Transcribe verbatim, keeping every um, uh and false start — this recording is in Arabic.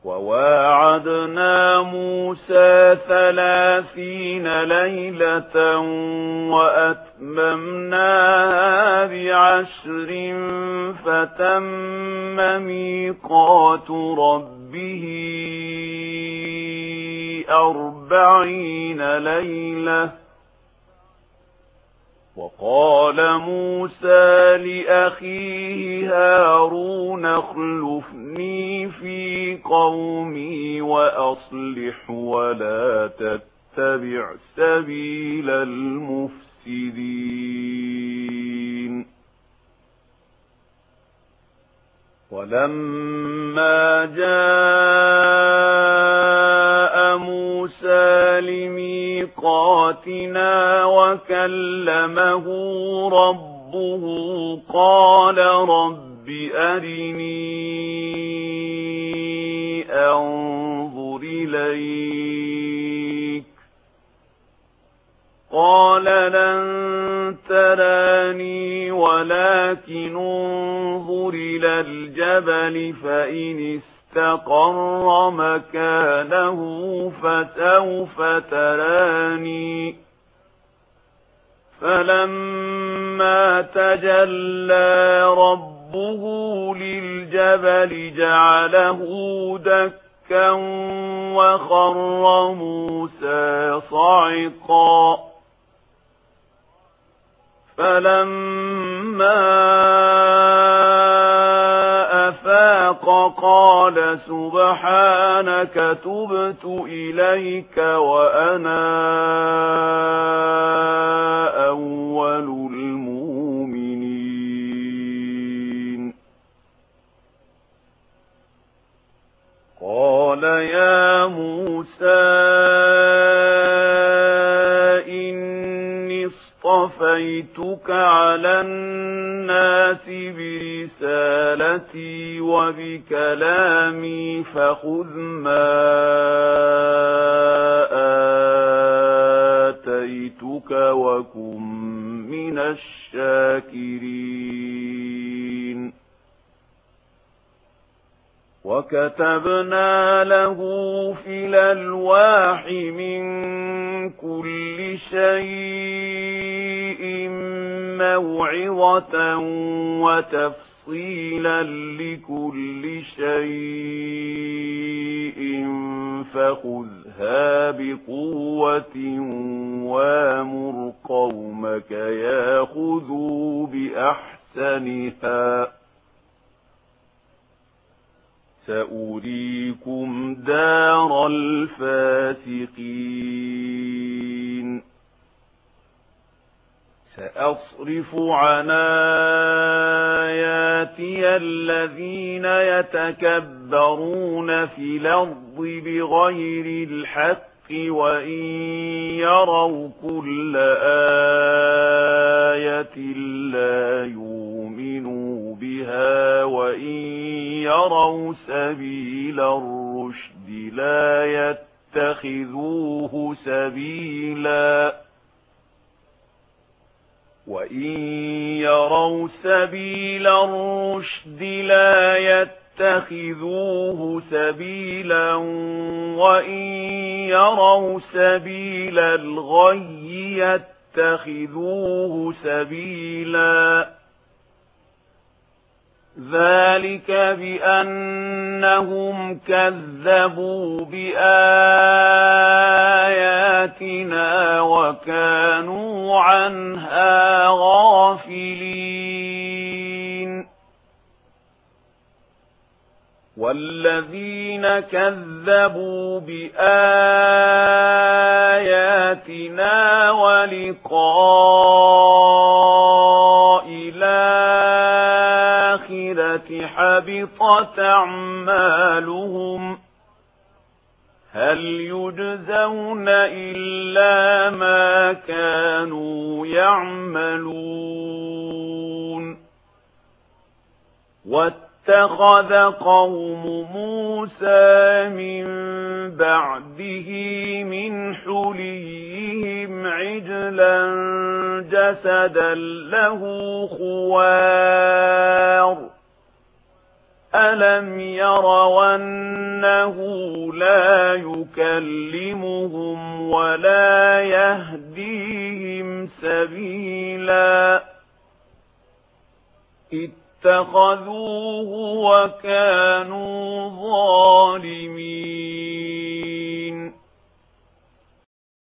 وواعدنا موسى ثلاثين ليلة وأتممناها بعشر فتم ميقات ربه أربعين ليلة. وقال موسى لأخيه هارون اخلفني في قومي وأصلح ولا تتبع سبيل المفسدين. ولما جاء موسى لميقاتنا وكلمه ربه قال رب أرني أنظر إليك قال لن تراني ولكن انظر إلى الجبل فإن استقر مكانه فسوف تراني. فلما تجلى ربه للجبل جعله دكا وخر موسى صعقا. فلما أفاق قال سبحانك تبت إليك وأنا أول المؤمنين. قال يا موسى اصطفيتك على الناس برسالتي وبكلامي فخذ ما آتيتك وكن من الشاكرين. وكتبنا له في الألواح من كل شيء موعظة وتفصيلا لكل شيء فخذها بقوة وامر قومك ياخذوا بأحسنها سأريكم دار الفاسقين. سأصرف عن آياتي الذين يتكبرون في الأرض بغير الحق وإن يروا كل آية لا يؤمنوا بها وإن يروا سبيل الرشد لا يتخذوه سبيلا وإن يروا سبيل الرشد لا يتخذوه سبيلا وإن يروا سبيل الغي يتخذوه سبيلا. ذلك بأنهم كذبوا بآياتنا وكانوا عنها غافلين. والذين كذبوا بآياتنا ولقاء الآخرة حبطت أعمالهم هل يجزون إلا ما كانوا يعملون. واتخذ قوم موسى من بعده من حليهم عجلا جسدا له خوار أَلَمْ يَرَوْا أَنَّهُ لَا يُكَلِّمُهُمْ وَلَا يَهْدِيهِمْ سَبِيلًا اتَّخَذُوهُ وَكَانُوا